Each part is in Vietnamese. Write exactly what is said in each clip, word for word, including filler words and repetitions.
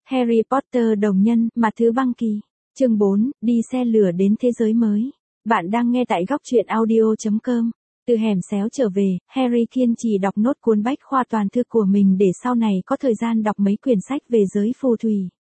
Harry Potter đồng nhân, mặt thứ băng kỳ. Chương bốn, đi xe lửa đến thế giới mới. Bạn đang nghe tại góc truyện audio chấm com. Từ hẻm xéo trở về, Harry kiên trì đọc nốt cuốn bách khoa toàn thư của mình để sau này có thời gian đọc mấy quyển sách về giới phù thủy.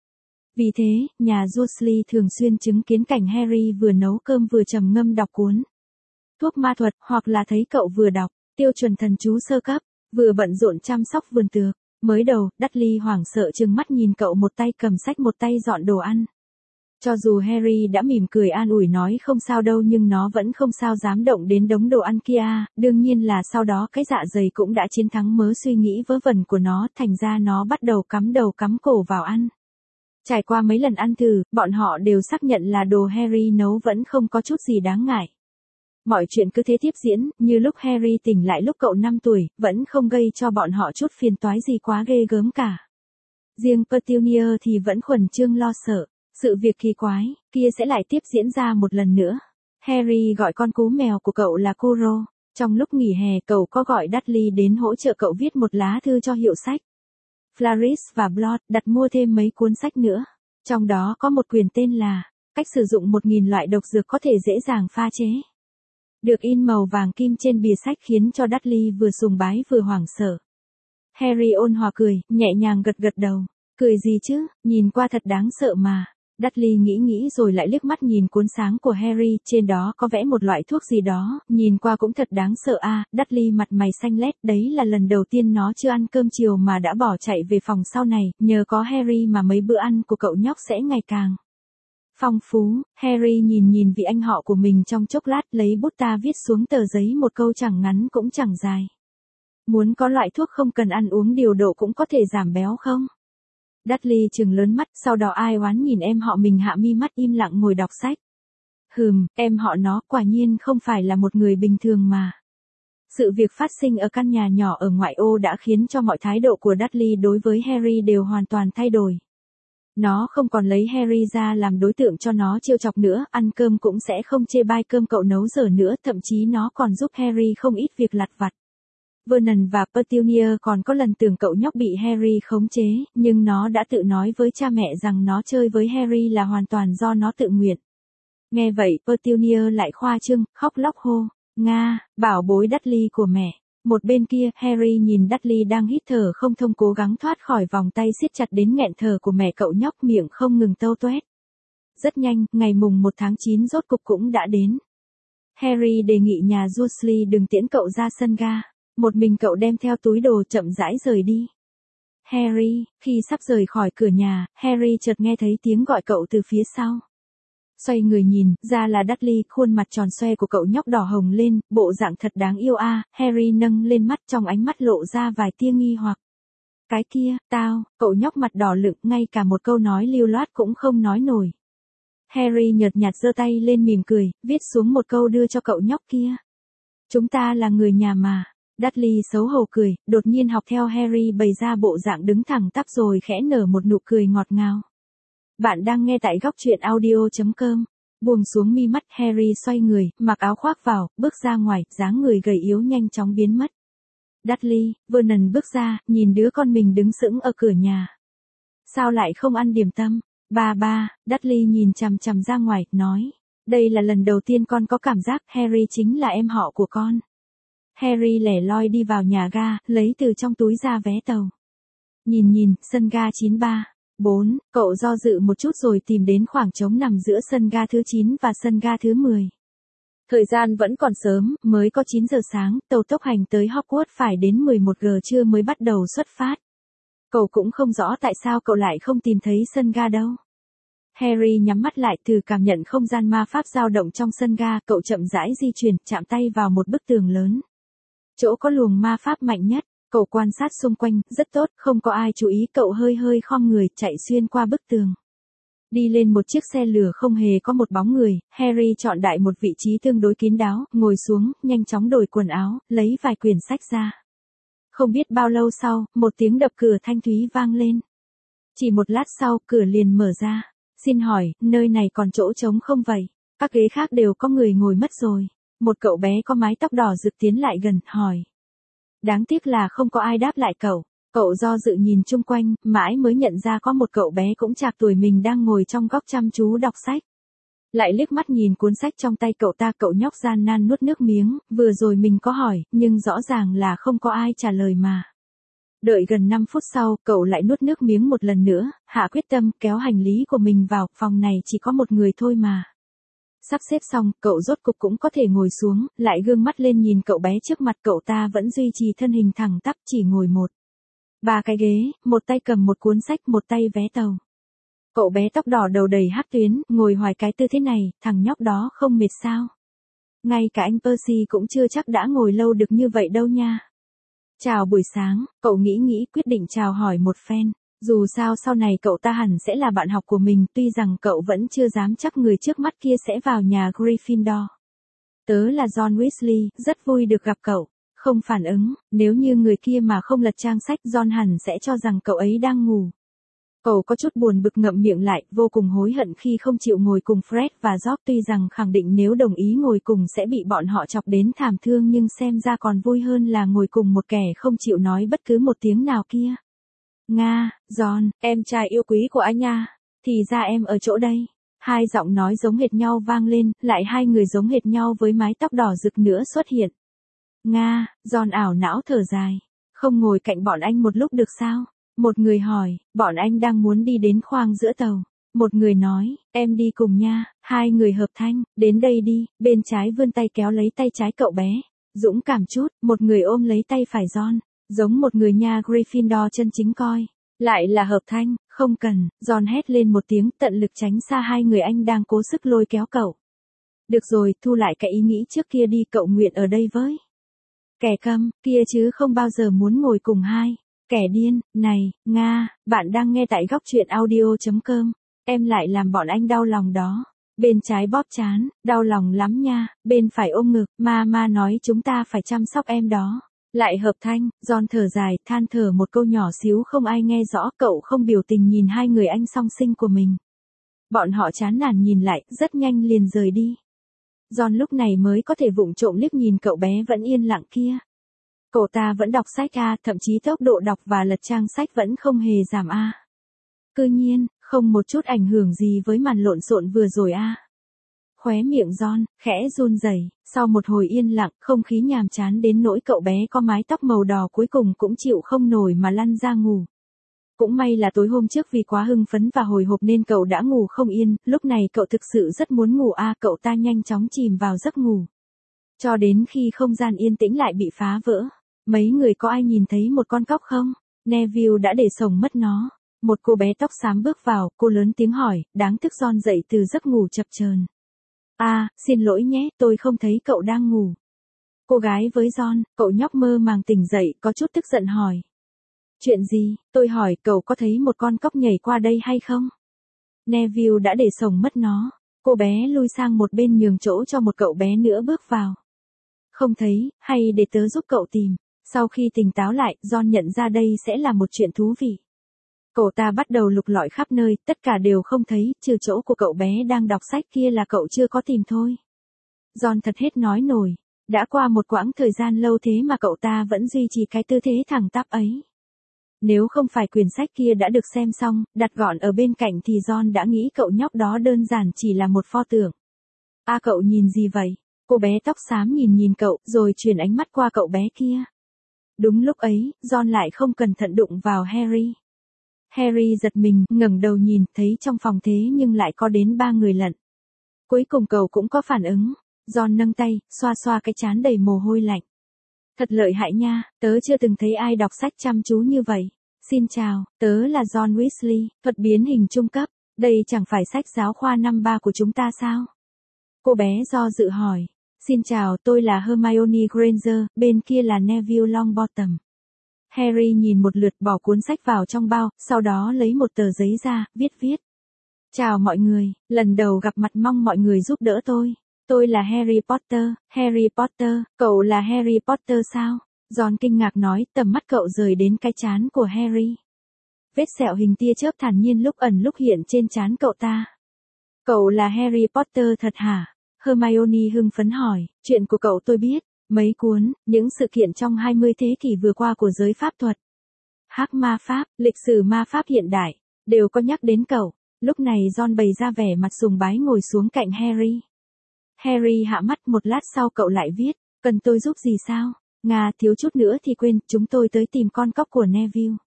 Vì thế, nhà Dursley thường xuyên chứng kiến cảnh Harry vừa nấu cơm vừa trầm ngâm đọc cuốn thuốc ma thuật, hoặc là thấy cậu vừa đọc tiêu chuẩn thần chú sơ cấp, vừa bận rộn chăm sóc vườn tược. Mới đầu, Dudley hoảng sợ trừng mắt nhìn cậu, một tay cầm sách một tay dọn đồ ăn. Cho dù Harry đã mỉm cười an ủi nói không sao đâu, nhưng nó vẫn không sao dám động đến đống đồ ăn kia. Đương nhiên là sau đó cái dạ dày cũng đã chiến thắng mớ suy nghĩ vớ vẩn của nó, thành ra nó bắt đầu cắm đầu cắm cổ vào ăn. Trải qua mấy lần ăn thử, bọn họ đều xác nhận là đồ Harry nấu vẫn không có chút gì đáng ngại. Mọi chuyện cứ thế tiếp diễn, như lúc Harry tỉnh lại lúc cậu năm tuổi, vẫn không gây cho bọn họ chút phiền toái gì quá ghê gớm cả. Riêng Petunia thì vẫn khuẩn trương lo sợ, sự việc kỳ quái kia sẽ lại tiếp diễn ra một lần nữa. Harry gọi con cú mèo của cậu là Kuro. Trong lúc nghỉ hè, cậu có gọi Dudley đến hỗ trợ cậu viết một lá thư cho hiệu sách Flaris và Blood, đặt mua thêm mấy cuốn sách nữa. Trong đó có một quyển tên là Cách sử dụng một nghìn loại độc dược có thể dễ dàng pha chế, được in màu vàng kim trên bìa sách, khiến cho Dudley vừa sùng bái vừa hoảng sợ. Harry ôn hòa cười, nhẹ nhàng gật gật đầu. Cười gì chứ, nhìn qua thật đáng sợ mà. Dudley nghĩ nghĩ rồi lại liếc mắt nhìn cuốn sáng của Harry, trên đó có vẽ một loại thuốc gì đó, nhìn qua cũng thật đáng sợ a. À, Dudley mặt mày xanh lét, đấy là lần đầu tiên nó chưa ăn cơm chiều mà đã bỏ chạy về phòng. Sau này, nhờ có Harry mà mấy bữa ăn của cậu nhóc sẽ ngày càng phong phú. Harry nhìn nhìn vị anh họ của mình trong chốc lát, lấy bút ta viết xuống tờ giấy một câu chẳng ngắn cũng chẳng dài. Muốn có loại thuốc không cần ăn uống điều độ cũng có thể giảm béo không? Dudley trừng lớn mắt, sau đó ai oán nhìn em họ mình hạ mi mắt im lặng ngồi đọc sách. Hừm, em họ nó quả nhiên không phải là một người bình thường mà. Sự việc phát sinh ở căn nhà nhỏ ở ngoại ô đã khiến cho mọi thái độ của Dudley đối với Harry đều hoàn toàn thay đổi. Nó không còn lấy Harry ra làm đối tượng cho nó trêu chọc nữa, ăn cơm cũng sẽ không chê bai cơm cậu nấu dở nữa, thậm chí nó còn giúp Harry không ít việc lặt vặt. Vernon và Petunia còn có lần tưởng cậu nhóc bị Harry khống chế, nhưng nó đã tự nói với cha mẹ rằng nó chơi với Harry là hoàn toàn do nó tự nguyện. Nghe vậy, Petunia lại khoa trương, khóc lóc hô, Nga, bảo bối Dudley của mẹ. Một bên kia, Harry nhìn Dudley đang hít thở không thông cố gắng thoát khỏi vòng tay siết chặt đến nghẹn thở của mẹ cậu nhóc, miệng không ngừng tâu toét. Rất nhanh, ngày mùng một tháng chín rốt cục cũng đã đến. Harry đề nghị nhà Dursley đừng tiễn cậu ra sân ga. Một mình cậu đem theo túi đồ chậm rãi rời đi. Harry, khi sắp rời khỏi cửa nhà, Harry chợt nghe thấy tiếng gọi cậu từ phía sau. Xoay người nhìn, ra là Dudley, khuôn mặt tròn xoe của cậu nhóc đỏ hồng lên, bộ dạng thật đáng yêu a. À. Harry nâng lên mắt, trong ánh mắt lộ ra vài tia nghi hoặc. Cái kia, tao, cậu nhóc mặt đỏ lựng, ngay cả một câu nói lưu loát cũng không nói nổi. Harry nhợt nhạt giơ tay lên mỉm cười, viết xuống một câu đưa cho cậu nhóc kia. Chúng ta là người nhà mà. Dudley xấu hổ cười, đột nhiên học theo Harry bày ra bộ dạng đứng thẳng tắp rồi khẽ nở một nụ cười ngọt ngào. Bạn đang nghe tại góc truyện audio chấm com. Buông xuống mi mắt, Harry xoay người, mặc áo khoác vào, bước ra ngoài, dáng người gầy yếu nhanh chóng biến mất. Dudley, Vernon bước ra, nhìn đứa con mình đứng sững ở cửa nhà. Sao lại không ăn điểm tâm? Ba ba, Dudley nhìn chằm chằm ra ngoài, nói. Đây là lần đầu tiên con có cảm giác Harry chính là em họ của con. Harry lẻ loi đi vào nhà ga, lấy từ trong túi ra vé tàu. Nhìn nhìn, sân ga chín ba bốn, cậu do dự một chút rồi tìm đến khoảng trống nằm giữa sân ga thứ chín và sân ga thứ mười. Thời gian vẫn còn sớm, mới có chín giờ sáng, tàu tốc hành tới Hogwarts phải đến mười một giờ trưa mới bắt đầu xuất phát. Cậu cũng không rõ tại sao cậu lại không tìm thấy sân ga đâu. Harry nhắm mắt lại, thử cảm nhận không gian ma pháp dao động trong sân ga, cậu chậm rãi di chuyển, chạm tay vào một bức tường lớn. Chỗ có luồng ma pháp mạnh nhất, cậu quan sát xung quanh, rất tốt, không có ai chú ý, cậu hơi hơi khom người, chạy xuyên qua bức tường. Đi lên một chiếc xe lửa không hề có một bóng người, Harry chọn đại một vị trí tương đối kín đáo, ngồi xuống, nhanh chóng đổi quần áo, lấy vài quyển sách ra. Không biết bao lâu sau, một tiếng đập cửa thanh thúy vang lên. Chỉ một lát sau, cửa liền mở ra. Xin hỏi, nơi này còn chỗ trống không vậy? Các ghế khác đều có người ngồi mất rồi. Một cậu bé có mái tóc đỏ rực tiến lại gần, hỏi. Đáng tiếc là không có ai đáp lại cậu. Cậu do dự nhìn chung quanh, mãi mới nhận ra có một cậu bé cũng trạc tuổi mình đang ngồi trong góc chăm chú đọc sách. Lại liếc mắt nhìn cuốn sách trong tay cậu ta, cậu nhóc gian nan nuốt nước miếng, vừa rồi mình có hỏi, nhưng rõ ràng là không có ai trả lời mà. Đợi gần năm phút sau, cậu lại nuốt nước miếng một lần nữa, hạ quyết tâm kéo hành lý của mình vào, phòng này chỉ có một người thôi mà. Sắp xếp xong, cậu rốt cục cũng có thể ngồi xuống, lại gương mắt lên nhìn cậu bé trước mặt, cậu ta vẫn duy trì thân hình thẳng tắp, chỉ ngồi một. Ba cái ghế, một tay cầm một cuốn sách, một tay vé tàu. Cậu bé tóc đỏ đầu đầy hắc tuyến, ngồi hoài cái tư thế này, thằng nhóc đó không mệt sao? Ngay cả anh Percy cũng chưa chắc đã ngồi lâu được như vậy đâu nha. Chào buổi sáng, cậu nghĩ nghĩ quyết định chào hỏi một phen. Dù sao sau này cậu ta hẳn sẽ là bạn học của mình, tuy rằng cậu vẫn chưa dám chắc người trước mắt kia sẽ vào nhà Gryffindor. Tớ là John Weasley, rất vui được gặp cậu. Không phản ứng, nếu như người kia mà không lật trang sách, John hẳn sẽ cho rằng cậu ấy đang ngủ. Cậu có chút buồn bực ngậm miệng lại, vô cùng hối hận khi không chịu ngồi cùng Fred và George, tuy rằng khẳng định nếu đồng ý ngồi cùng sẽ bị bọn họ chọc đến thảm thương, nhưng xem ra còn vui hơn là ngồi cùng một kẻ không chịu nói bất cứ một tiếng nào kia. Nga, John, em trai yêu quý của anh nha, thì ra em ở chỗ đây. Hai giọng nói giống hệt nhau vang lên, lại hai người giống hệt nhau với mái tóc đỏ rực nữa xuất hiện. Nga, John ảo não thở dài. Không ngồi cạnh bọn anh một lúc được sao? Một người hỏi, bọn anh đang muốn đi đến khoang giữa tàu. Một người nói, em đi cùng nha. Hai người hợp thanh, đến đây đi. Bên trái vươn tay kéo lấy tay trái cậu bé. Dũng cảm chút, một người ôm lấy tay phải John. Giống một người nha Gryffindor chân chính coi. Lại là hợp thanh, không cần. John hét lên một tiếng, tận lực tránh xa hai người anh đang cố sức lôi kéo cậu. Được rồi, thu lại cái ý nghĩ trước kia đi, cậu nguyện ở đây với. Kẻ câm, kia chứ không bao giờ muốn ngồi cùng hai. Kẻ điên, này, Nga, bạn đang nghe tại góc truyện audio chấm com. Em lại làm bọn anh đau lòng đó. Bên trái bóp chán, đau lòng lắm nha. Bên phải ôm ngực, mama nói chúng ta phải chăm sóc em đó. Lại hợp thanh, John thở dài, than thở một câu nhỏ xíu không ai nghe rõ, cậu không biểu tình nhìn hai người anh song sinh của mình. Bọn họ chán nản nhìn lại, rất nhanh liền rời đi. John lúc này mới có thể vụng trộm liếc nhìn cậu bé vẫn yên lặng kia. Cậu ta vẫn đọc sách a, thậm chí tốc độ đọc và lật trang sách vẫn không hề giảm a. Cứ nhiên, không một chút ảnh hưởng gì với màn lộn xộn vừa rồi a. Khóe miệng John khẽ run rẩy, sau một hồi yên lặng, không khí nhàm chán đến nỗi cậu bé có mái tóc màu đỏ cuối cùng cũng chịu không nổi mà lăn ra ngủ. Cũng may là tối hôm trước vì quá hưng phấn và hồi hộp nên cậu đã ngủ không yên, lúc này cậu thực sự rất muốn ngủ a, cậu ta nhanh chóng chìm vào giấc ngủ. Cho đến khi không gian yên tĩnh lại bị phá vỡ. Mấy người có ai nhìn thấy một con cóc không? Neville đã để sổng mất nó. Một cô bé tóc xám bước vào, cô lớn tiếng hỏi, đáng thức John dậy từ giấc ngủ chập chờn. À, xin lỗi nhé, tôi không thấy cậu đang ngủ. Cô gái với John, cậu nhóc mơ màng tỉnh dậy, có chút tức giận hỏi. Chuyện gì? Tôi hỏi cậu có thấy một con cóc nhảy qua đây hay không? Neville đã để sổng mất nó. Cô bé lui sang một bên nhường chỗ cho một cậu bé nữa bước vào. Không thấy, hay để tớ giúp cậu tìm. Sau khi tỉnh táo lại, John nhận ra đây sẽ là một chuyện thú vị. Cậu ta bắt đầu lục lọi khắp nơi, tất cả đều không thấy, trừ chỗ của cậu bé đang đọc sách kia là cậu chưa có tìm thôi. John thật hết nói nổi. Đã qua một quãng thời gian lâu thế mà cậu ta vẫn duy trì cái tư thế thẳng tắp ấy. Nếu không phải quyển sách kia đã được xem xong, đặt gọn ở bên cạnh thì John đã nghĩ cậu nhóc đó đơn giản chỉ là một pho tượng. À cậu nhìn gì vậy? Cô bé tóc xám nhìn nhìn cậu, rồi chuyển ánh mắt qua cậu bé kia. Đúng lúc ấy, John lại không cẩn thận đụng vào Harry. Harry giật mình, ngẩng đầu nhìn, thấy trong phòng thế nhưng lại có đến ba người lận. Cuối cùng cậu cũng có phản ứng. John nâng tay, xoa xoa cái trán đầy mồ hôi lạnh. Thật lợi hại nha, tớ chưa từng thấy ai đọc sách chăm chú như vậy. Xin chào, tớ là John Weasley, thuật biến hình trung cấp. Đây chẳng phải sách giáo khoa năm ba của chúng ta sao? Cô bé do dự hỏi. Xin chào, tôi là Hermione Granger, bên kia là Neville Longbottom. Harry nhìn một lượt bỏ cuốn sách vào trong bao, sau đó lấy một tờ giấy ra, viết viết. Chào mọi người, lần đầu gặp mặt mong mọi người giúp đỡ tôi. Tôi là Harry Potter, Harry Potter, cậu là Harry Potter sao? John kinh ngạc nói, tầm mắt cậu rời đến cái trán của Harry. Vết sẹo hình tia chớp thản nhiên lúc ẩn lúc hiện trên trán cậu ta. Cậu là Harry Potter thật hả? Hermione hưng phấn hỏi, chuyện của cậu tôi biết, mấy cuốn, những sự kiện trong hai mươi thế kỷ vừa qua của giới pháp thuật. hắc ma pháp, lịch sử ma pháp hiện đại, đều có nhắc đến cậu. Lúc này Ron bày ra vẻ mặt sùng bái ngồi xuống cạnh Harry. Harry hạ mắt, một lát sau cậu lại viết, cần tôi giúp gì sao? Nga, thiếu chút nữa thì quên, chúng tôi tới tìm con cóc của Neville.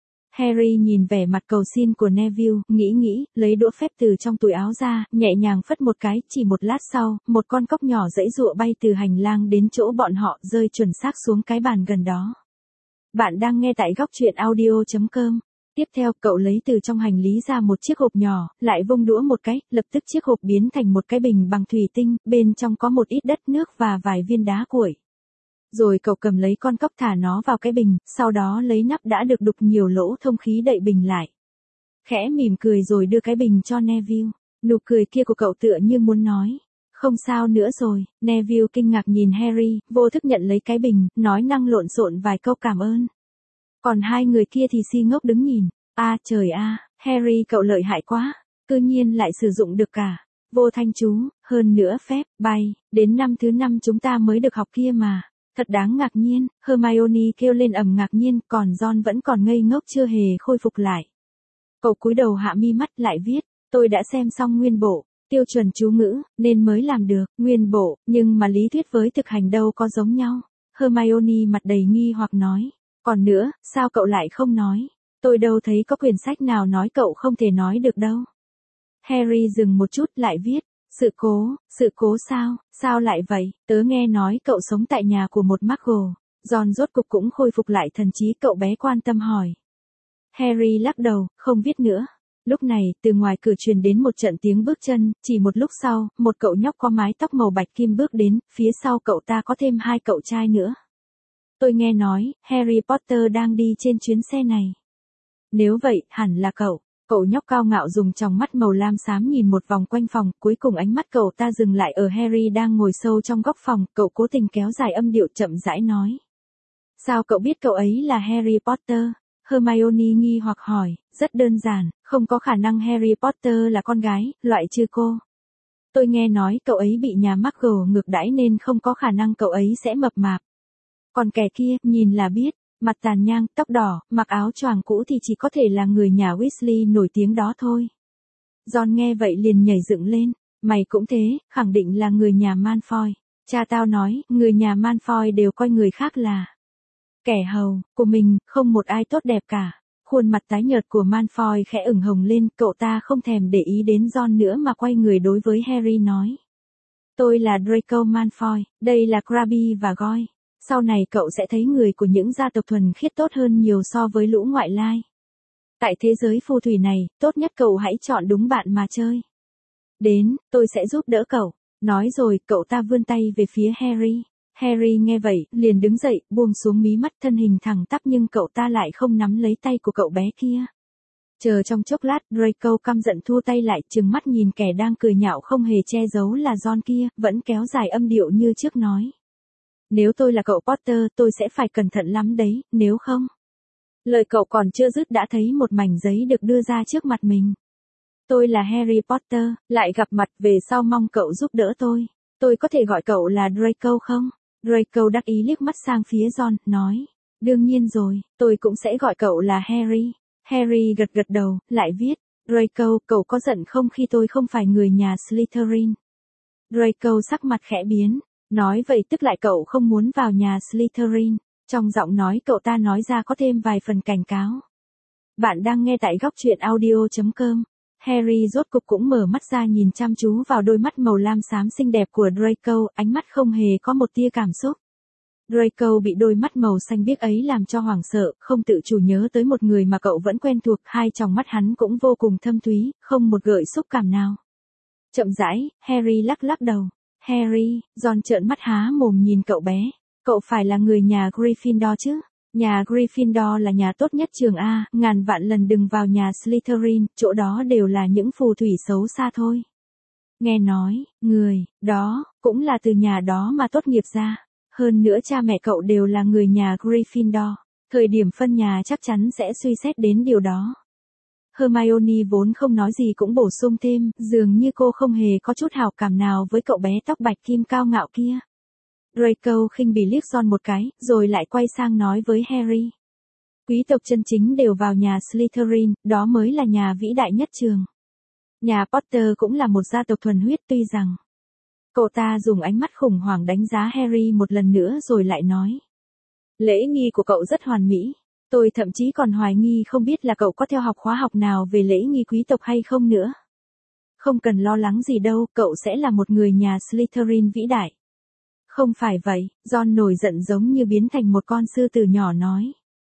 Harry nhìn vẻ mặt cầu xin của Neville, nghĩ nghĩ, lấy đũa phép từ trong túi áo ra, nhẹ nhàng phất một cái, chỉ một lát sau, một con cóc nhỏ giãy giụa bay từ hành lang đến chỗ bọn họ, rơi chuẩn xác xuống cái bàn gần đó. Bạn đang nghe tại góc truyện audio chấm com. Tiếp theo, cậu lấy từ trong hành lý ra một chiếc hộp nhỏ, lại vung đũa một cái, lập tức chiếc hộp biến thành một cái bình bằng thủy tinh, bên trong có một ít đất nước và vài viên đá cuội. Rồi cậu cầm lấy con cóc thả nó vào cái bình, sau đó lấy nắp đã được đục nhiều lỗ thông khí đậy bình lại. Khẽ mỉm cười rồi đưa cái bình cho Neville. Nụ cười kia của cậu tựa như muốn nói, không sao nữa rồi. Neville kinh ngạc nhìn Harry, vô thức nhận lấy cái bình, nói năng lộn xộn vài câu cảm ơn. Còn hai người kia thì si ngốc đứng nhìn. A à, trời a, à, Harry cậu lợi hại quá, cư nhiên lại sử dụng được cả vô thanh chú, hơn nữa phép bay, đến năm thứ năm chúng ta mới được học kia mà. Thật đáng ngạc nhiên, Hermione kêu lên ầm ngạc nhiên, còn Ron vẫn còn ngây ngốc chưa hề khôi phục lại. Cậu cúi đầu hạ mi mắt lại viết, tôi đã xem xong nguyên bộ, tiêu chuẩn chú ngữ, nên mới làm được, nguyên bộ, nhưng mà lý thuyết với thực hành đâu có giống nhau. Hermione mặt đầy nghi hoặc nói, còn nữa, sao cậu lại không nói? Tôi đâu thấy có quyển sách nào nói cậu không thể nói được đâu. Harry dừng một chút lại viết, sự cố, sự cố sao, sao lại vậy, tớ nghe nói cậu sống tại nhà của một Muggle. Ron rốt cục cũng khôi phục lại thần trí, cậu bé quan tâm hỏi. Harry lắc đầu, không viết nữa. Lúc này, từ ngoài cửa truyền đến một trận tiếng bước chân, chỉ một lúc sau, một cậu nhóc có mái tóc màu bạch kim bước đến, phía sau cậu ta có thêm hai cậu trai nữa. Tôi nghe nói, Harry Potter đang đi trên chuyến xe này. Nếu vậy, hẳn là cậu. Cậu nhóc cao ngạo dùng tròng mắt màu lam xám nhìn một vòng quanh phòng, cuối cùng ánh mắt cậu ta dừng lại ở Harry đang ngồi sâu trong góc phòng, cậu cố tình kéo dài âm điệu chậm rãi nói. Sao cậu biết cậu ấy là Harry Potter? Hermione nghi hoặc hỏi, rất đơn giản, không có khả năng Harry Potter là con gái, loại trừ cô. Tôi nghe nói cậu ấy bị nhà Muggle ngược đãi nên không có khả năng cậu ấy sẽ mập mạp. Còn kẻ kia, nhìn là biết. Mặt tàn nhang, tóc đỏ, mặc áo choàng cũ thì chỉ có thể là người nhà Weasley nổi tiếng đó thôi. Ron nghe vậy liền nhảy dựng lên, mày cũng thế, khẳng định là người nhà Malfoy. Cha tao nói, người nhà Malfoy đều coi người khác là kẻ hầu của mình, không một ai tốt đẹp cả. Khuôn mặt tái nhợt của Malfoy khẽ ửng hồng lên, cậu ta không thèm để ý đến Ron nữa mà quay người đối với Harry nói. Tôi là Draco Malfoy, đây là Crabbe và Goyle. Sau này cậu sẽ thấy người của những gia tộc thuần khiết tốt hơn nhiều so với lũ ngoại lai. Tại thế giới phù thủy này, tốt nhất cậu hãy chọn đúng bạn mà chơi. Đến, tôi sẽ giúp đỡ cậu. Nói rồi, cậu ta vươn tay về phía Harry. Harry nghe vậy, liền đứng dậy, buông xuống mí mắt, thân hình thẳng tắp, nhưng cậu ta lại không nắm lấy tay của cậu bé kia. Chờ trong chốc lát, Draco căm giận thua tay lại, trừng mắt nhìn kẻ đang cười nhạo không hề che giấu là Ron kia, vẫn kéo dài âm điệu như trước nói. Nếu tôi là cậu Potter, tôi sẽ phải cẩn thận lắm đấy, nếu không. Lời cậu còn chưa dứt đã thấy một mảnh giấy được đưa ra trước mặt mình. Tôi là Harry Potter, lại gặp mặt, về sau mong cậu giúp đỡ tôi. Tôi có thể gọi cậu là Draco không? Draco đắc ý liếc mắt sang phía Ron, nói. Đương nhiên rồi, tôi cũng sẽ gọi cậu là Harry. Harry gật gật đầu, lại viết. Draco, cậu có giận không khi tôi không phải người nhà Slytherin? Draco sắc mặt khẽ biến. Nói vậy tức lại cậu không muốn vào nhà Slytherin. Trong giọng nói cậu ta nói ra có thêm vài phần cảnh cáo. Bạn đang nghe tại góc truyện audio chấm com. Harry rốt cục cũng mở mắt ra nhìn chăm chú vào đôi mắt màu lam xám xinh đẹp của Draco, ánh mắt không hề có một tia cảm xúc. Draco bị đôi mắt màu xanh biếc ấy làm cho hoảng sợ, không tự chủ nhớ tới một người mà cậu vẫn quen thuộc, hai tròng mắt hắn cũng vô cùng thâm thúy, không một gợi xúc cảm nào. Chậm rãi, Harry lắc lắc đầu. Harry, Ron trợn mắt há mồm nhìn cậu bé. Cậu phải là người nhà Gryffindor chứ? Nhà Gryffindor là nhà tốt nhất trường A, ngàn vạn lần đừng vào nhà Slytherin, chỗ đó đều là những phù thủy xấu xa thôi. Nghe nói, người, đó, cũng là từ nhà đó mà tốt nghiệp ra. Hơn nữa cha mẹ cậu đều là người nhà Gryffindor. Thời điểm phân nhà chắc chắn sẽ suy xét đến điều đó. Hermione vốn không nói gì cũng bổ sung thêm, dường như cô không hề có chút hảo cảm nào với cậu bé tóc bạch kim cao ngạo kia. Draco khinh bỉ liếc Ron một cái, rồi lại quay sang nói với Harry. Quý tộc chân chính đều vào nhà Slytherin, đó mới là nhà vĩ đại nhất trường. Nhà Potter cũng là một gia tộc thuần huyết tuy rằng. Cậu ta dùng ánh mắt khủng hoảng đánh giá Harry một lần nữa rồi lại nói. Lễ nghi của cậu rất hoàn mỹ. Tôi thậm chí còn hoài nghi không biết là cậu có theo học khóa học nào về lễ nghi quý tộc hay không nữa. Không cần lo lắng gì đâu, cậu sẽ là một người nhà Slytherin vĩ đại. Không phải vậy, Ron nổi giận giống như biến thành một con sư tử nhỏ nói.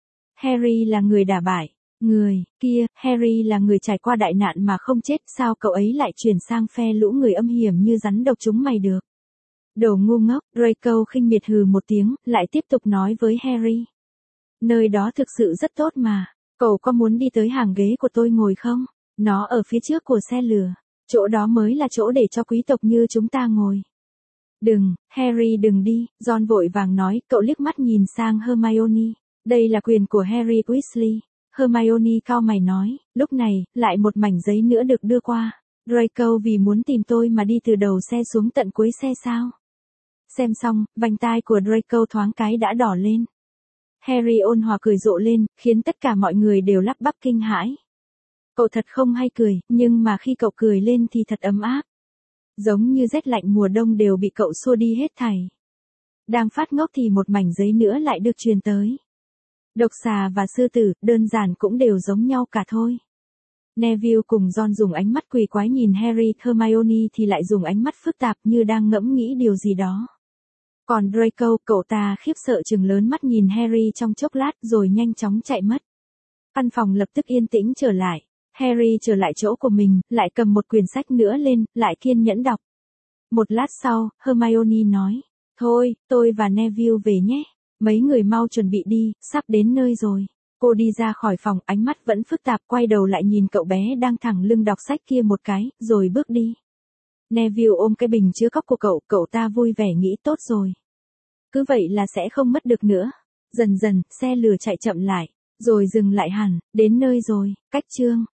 Harry là người đả bại. Người, kia, Harry là người trải qua đại nạn mà không chết, sao cậu ấy lại chuyển sang phe lũ người âm hiểm như rắn độc chúng mày được. Đồ ngu ngốc, Draco khinh miệt hừ một tiếng, lại tiếp tục nói với Harry. Nơi đó thực sự rất tốt mà, cậu có muốn đi tới hàng ghế của tôi ngồi không? Nó ở phía trước của xe lửa, chỗ đó mới là chỗ để cho quý tộc như chúng ta ngồi. Đừng, Harry đừng đi, Ron vội vàng nói, cậu liếc mắt nhìn sang Hermione. Đây là quyền của Harry Weasley. Hermione cau mày nói, lúc này, lại một mảnh giấy nữa được đưa qua. Draco vì muốn tìm tôi mà đi từ đầu xe xuống tận cuối xe sao? Xem xong, vành tai của Draco thoáng cái đã đỏ lên. Harry ôn hòa cười rộ lên, khiến tất cả mọi người đều lắp bắp kinh hãi. Cậu thật không hay cười, nhưng mà khi cậu cười lên thì thật ấm áp. Giống như rét lạnh mùa đông đều bị cậu xua đi hết thảy. Đang phát ngốc thì một mảnh giấy nữa lại được truyền tới. Độc xà và sư tử, đơn giản cũng đều giống nhau cả thôi. Neville cùng Ron dùng ánh mắt quỷ quái nhìn Harry, Hermione thì lại dùng ánh mắt phức tạp như đang ngẫm nghĩ điều gì đó. Còn Draco, cậu ta khiếp sợ trừng lớn mắt nhìn Harry trong chốc lát rồi nhanh chóng chạy mất. Căn phòng lập tức yên tĩnh trở lại. Harry trở lại chỗ của mình, lại cầm một quyển sách nữa lên, lại kiên nhẫn đọc. Một lát sau, Hermione nói, thôi, tôi và Neville về nhé. Mấy người mau chuẩn bị đi, sắp đến nơi rồi. Cô đi ra khỏi phòng, ánh mắt vẫn phức tạp, quay đầu lại nhìn cậu bé đang thẳng lưng đọc sách kia một cái, rồi bước đi. Neville ôm cái bình chứa cốc của cậu, cậu ta vui vẻ nghĩ tốt rồi. Cứ vậy là sẽ không mất được nữa. Dần dần, xe lửa chạy chậm lại, rồi dừng lại hẳn, đến nơi rồi, cách chương.